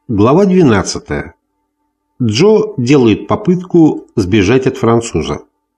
Глава 12. Джо делает попытку сбежать от француза.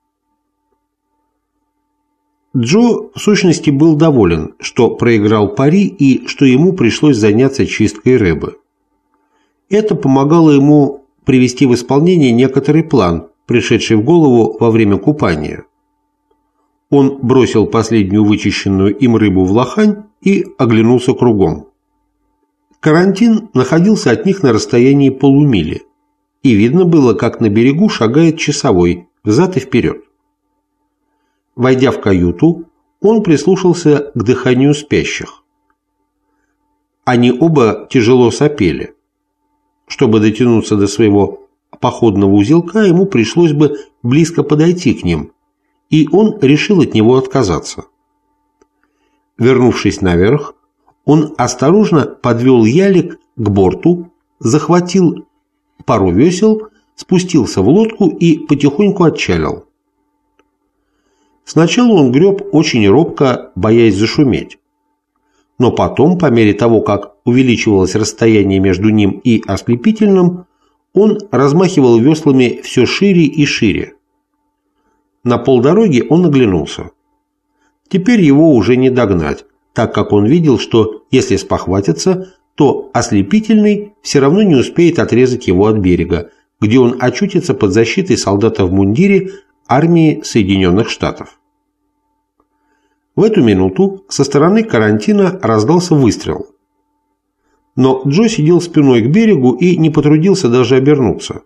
Джо в сущности был доволен, что проиграл пари и что ему пришлось заняться чисткой рыбы. Это помогало ему привести в исполнение некоторый план, пришедший в голову во время купания. Он бросил последнюю вычищенную им рыбу в лохань и оглянулся кругом. Карантин находился от них на расстоянии полумили, и видно было, как на берегу шагает часовой взад и вперед. Войдя в каюту, он прислушался к дыханию спящих. Они оба тяжело сопели. Чтобы дотянуться до своего походного узелка, ему пришлось бы близко подойти к ним, и он решил от него отказаться. Вернувшись наверх, он осторожно подвел ялик к борту, захватил пару весел, спустился в лодку и потихоньку отчалил. Сначала он греб очень робко, боясь зашуметь. Но потом, по мере того, как увеличивалось расстояние между ним и ослепительным, он размахивал веслами все шире и шире. На полдороги он оглянулся. Теперь его уже не догнать, так как он видел, что если спохватится, то ослепительный все равно не успеет отрезать его от берега, где он очутится под защитой солдата в мундире армии Соединенных Штатов. В эту минуту со стороны карантина раздался выстрел. Но Джо сидел спиной к берегу и не потрудился даже обернуться.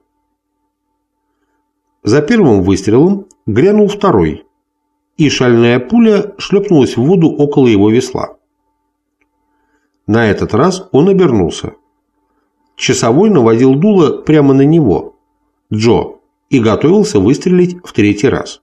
За первым выстрелом грянул второй, и шальная пуля шлепнулась в воду около его весла. На этот раз он обернулся. Часовой наводил дуло прямо на него, Джо, и готовился выстрелить в третий раз.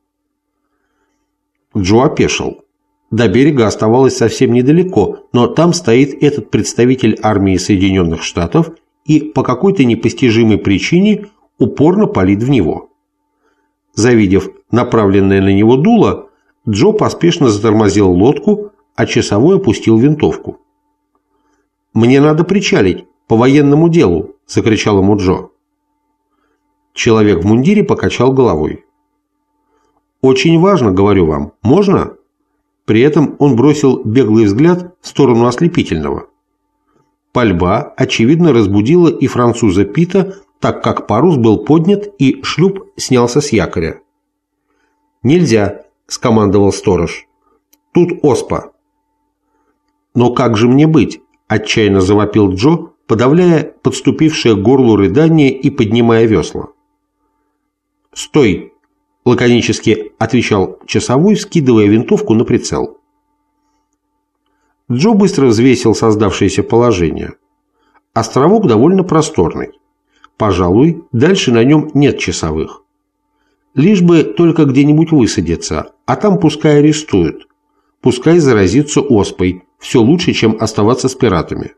Джо опешил. До берега оставалось совсем недалеко, но там стоит этот представитель армии Соединенных Штатов и по какой-то непостижимой причине упорно палит в него. Завидев направленное на него дуло, Джо поспешно затормозил лодку, а часовой опустил винтовку. «Мне надо причалить, по военному делу!» – закричал ему Джо. Человек в мундире покачал головой. «Очень важно, говорю вам, можно?» При этом он бросил беглый взгляд в сторону ослепительного. Пальба, очевидно, разбудила и француза Пита, так как парус был поднят и шлюп снялся с якоря. «Нельзя», – скомандовал сторож. «Тут оспа». «Но как же мне быть?» – отчаянно завопил Джо, подавляя подступившее к горлу рыдание и поднимая весла. «Стой!» – лаконически отвечал часовой, скидывая винтовку на прицел. Джо быстро взвесил создавшееся положение. Островок довольно просторный. Пожалуй, дальше на нем нет часовых. Лишь бы только где-нибудь высадиться, а там пускай арестуют. Пускай заразится оспой, все лучше, чем оставаться с пиратами.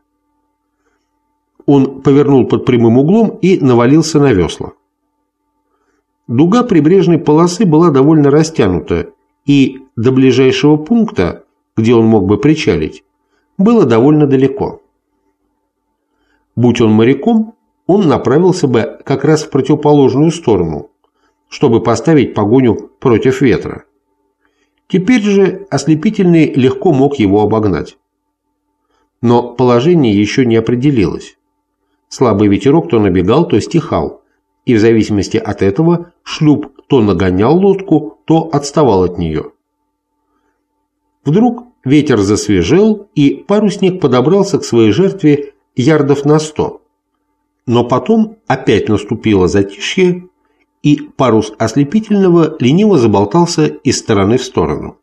Он повернул под прямым углом и навалился на весла. Дуга прибрежной полосы была довольно растянута, и до ближайшего пункта, где он мог бы причалить, было довольно далеко. Будь он моряком, он направился бы как раз в противоположную сторону, чтобы поставить погоню против ветра. Теперь же ослепительный легко мог его обогнать. Но положение еще не определилось. Слабый ветерок то набегал, то стихал, и в зависимости от этого шлюп то нагонял лодку, то отставал от нее. Вдруг ветер засвежел, и парусник подобрался к своей жертве ярдов на 100. Но потом опять наступило затишье, и парус ослепительного лениво заболтался из стороны в сторону.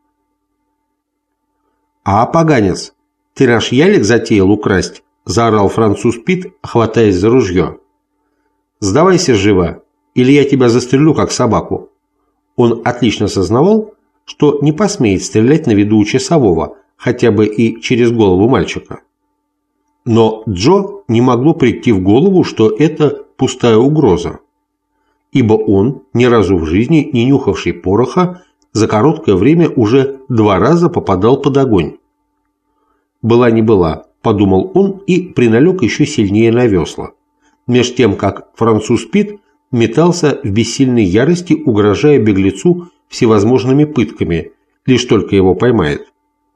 «А, поганец, ты наш ялик затеял украсть?» – заорал француз Пит, хватаясь за ружье. «Сдавайся живо, или я тебя застрелю, как собаку». Он отлично сознавал, что не посмеет стрелять на виду у часового, хотя бы и через голову мальчика. Но Джо не могло прийти в голову, что это пустая угроза, ибо он, ни разу в жизни не нюхавший пороха, за короткое время уже 2 раза попадал под огонь. Была не была, – подумал он и приналег еще сильнее на весла, меж тем, как француз Пит метался в бессильной ярости, угрожая беглецу всевозможными пытками, лишь только его поймает.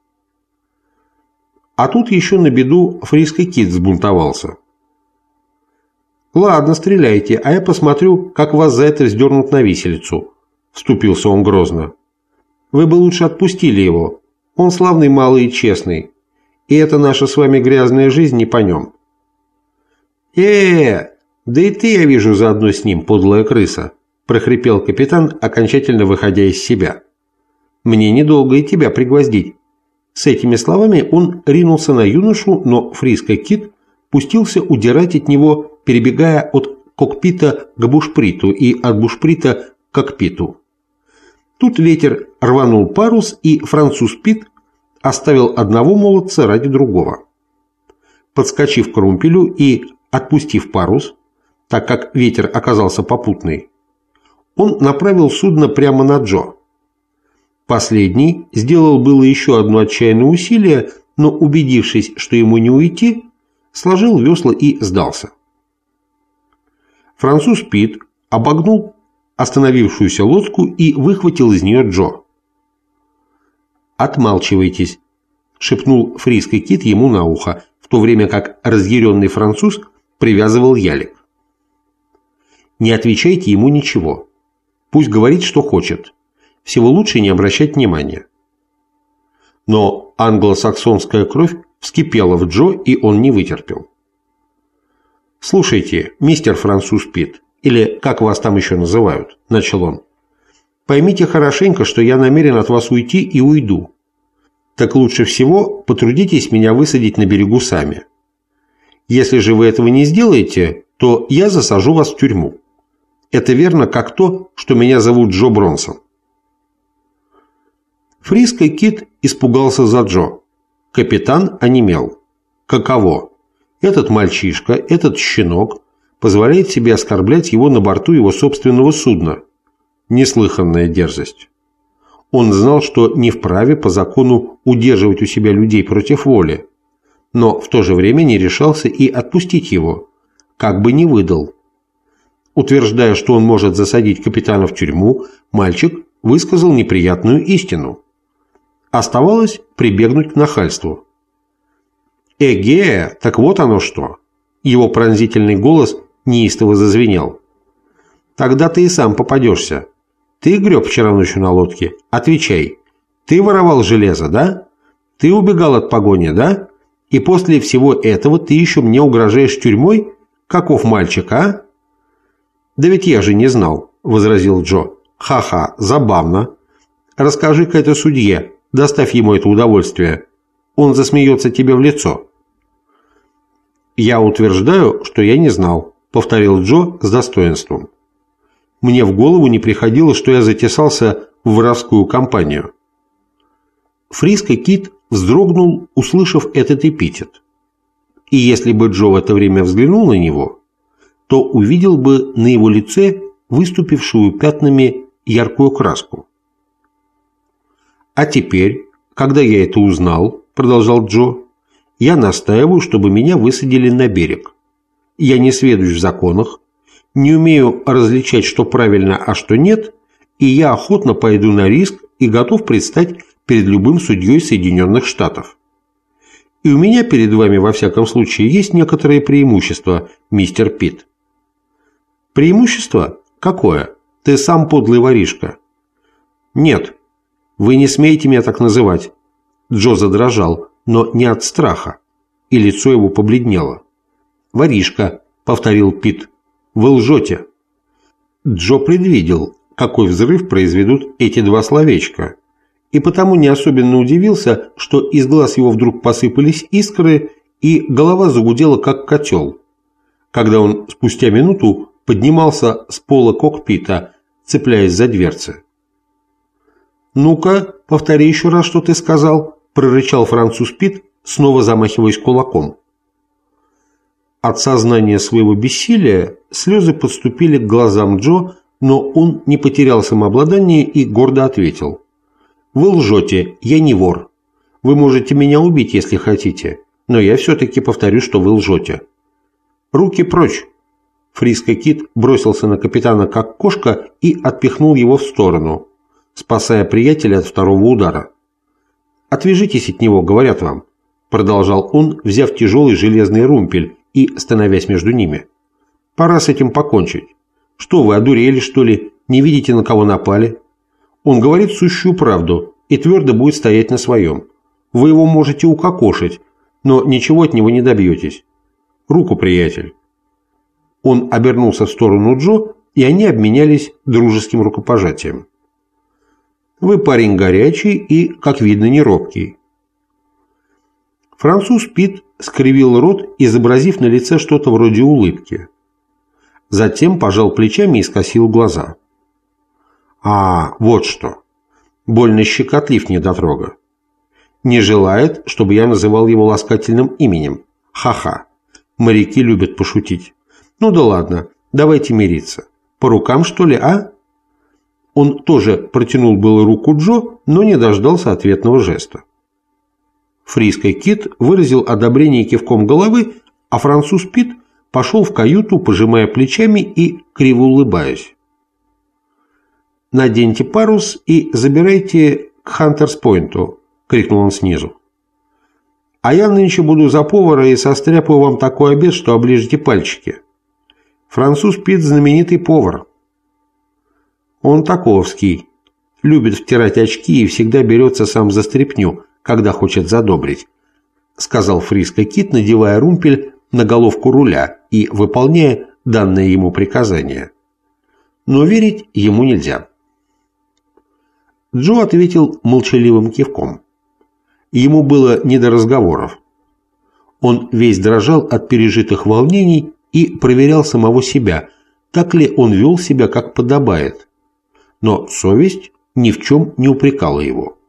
А тут еще на беду Фриска Кит взбунтовался. «Ладно, стреляйте, а я посмотрю, как вас за это вздернут на виселицу», – вступился он грозно. «Вы бы лучше отпустили его. Он славный малый и честный, и эта наша с вами грязная жизнь не по нем». Да и ты, я вижу, заодно с ним, подлая крыса», – прохрипел капитан, окончательно выходя из себя. «Мне недолго и тебя пригвоздить». С этими словами он ринулся на юношу, но Фриска Кит пустился удирать от него, перебегая от кокпита к бушприту и от бушприта к кокпиту. Тут ветер рванул парус, и француз Пит оставил одного молодца ради другого. Подскочив к румпелю и отпустив парус, так как ветер оказался попутный, он направил судно прямо на Джо. Последний сделал было еще одно отчаянное усилие, но, убедившись, что ему не уйти, сложил весла и сдался. Француз Пит обогнул остановившуюся лодку и выхватил из нее Джо. «Отмалчивайтесь», – шепнул Фриска Кит ему на ухо, в то время как разъяренный француз привязывал ялик. «Не отвечайте ему ничего. Пусть говорит, что хочет. Всего лучше не обращать внимания». Но англосаксонская кровь вскипела в Джо, и он не вытерпел. «Слушайте, мистер француз Пит, или как вас там еще называют», – начал он, – «поймите хорошенько, что я намерен от вас уйти и уйду. Так лучше всего потрудитесь меня высадить на берегу сами. Если же вы этого не сделаете, то я засажу вас в тюрьму. Это верно, как то, что меня зовут Джо Бронсон». Фриска Кит испугался за Джо. Капитан онемел. Каково? Этот мальчишка, этот щенок позволяет себе оскорблять его на борту его собственного судна. Неслыханная дерзость. Он знал, что не вправе по закону удерживать у себя людей против воли, но в то же время не решался и отпустить его, как бы не выдал. Утверждая, что он может засадить капитана в тюрьму, мальчик высказал неприятную истину. Оставалось прибегнуть к нахальству. «Эге, так вот оно что!» Его пронзительный голос неистово зазвенел. «Тогда ты и сам попадешься. Ты греб вчера ночью на лодке? Отвечай. Ты воровал железо, да? Ты убегал от погони, да? И после всего этого ты еще мне угрожаешь тюрьмой? Каков мальчик, а?» «Да ведь я же не знал», — возразил Джо. «Ха-ха, забавно. Расскажи-ка это судье, доставь ему это удовольствие. Он засмеется тебе в лицо». «Я утверждаю, что я не знал», — повторил Джо с достоинством. «Мне в голову не приходило, что я затесался в воровскую компанию». Фриска Кит вздрогнул, услышав этот эпитет. И если бы Джо в это время взглянул на него, то увидел бы на его лице выступившую пятнами яркую краску. «А теперь, когда я это узнал, — продолжал Джо, — я настаиваю, чтобы меня высадили на берег. Я не сведущ в законах, не умею различать, что правильно, а что нет, и я охотно пойду на риск и готов предстать перед любым судьей Соединенных Штатов. И у меня перед вами, во всяком случае, есть некоторые преимущества, мистер Пит». «Преимущество? Какое? Ты сам подлый воришка». «Нет, вы не смеете меня так называть». Джо задрожал, но не от страха, и лицо его побледнело. «Воришка», — повторил Пит, — «вы лжете». Джо предвидел, какой взрыв произведут эти два словечка, и потому не особенно удивился, что из глаз его вдруг посыпались искры, и голова загудела, как котел, когда он спустя минуту поднимался с пола кокпита, цепляясь за дверцы. «Ну-ка, повтори еще раз, что ты сказал», – прорычал француз Пит, снова замахиваясь кулаком. От сознания своего бессилия слезы подступили к глазам Джо, но он не потерял самообладание и гордо ответил: «Вы лжете, я не вор. Вы можете меня убить, если хотите, но я все-таки повторю, что вы лжете. Руки прочь! Фриско Кит бросился на капитана как кошка и отпихнул его в сторону, спасая приятеля от второго удара. «Отвяжитесь от него, говорят вам», — продолжал он, взяв тяжелый железный румпель и становясь между ними. «Пора с этим покончить. Что вы, одурели, что ли? Не видите, на кого напали? Он говорит сущую правду и твердо будет стоять на своем. Вы его можете укокошить, но ничего от него не добьетесь. Руку, приятель». Он обернулся в сторону Джо, и они обменялись дружеским рукопожатием. «Вы парень горячий и, как видно, не робкий». Француз Пит скривил рот, изобразив на лице что-то вроде улыбки. Затем пожал плечами и скосил глаза. «А, вот что. Больно щекотлив недотрога. Не желает, чтобы я называл его ласкательным именем. Ха-ха. Моряки любят пошутить. Ну да ладно, давайте мириться. По рукам, что ли, а?» Он тоже протянул было руку Джо, но не дождался ответного жеста. Фриско Кит выразил одобрение кивком головы, а француз Пит пошел в каюту, пожимая плечами и криво улыбаясь. «Наденьте парус и забирайте к Хантерс-Пойнту», — крикнул он снизу. «А я нынче буду за повара и состряпаю вам такой обед, что оближете пальчики. Француз Пит — знаменитый повар. Он таковский, любит втирать очки и всегда берется сам за стряпню, когда хочет задобрить», — сказал Фриско Кит, надевая румпель на головку руля и выполняя данное ему приказание. Но верить ему нельзя. Джо ответил молчаливым кивком. Ему было не до разговоров. Он весь дрожал от пережитых волнений и проверял самого себя, так ли он вел себя, как подобает. Но совесть ни в чем не упрекала его.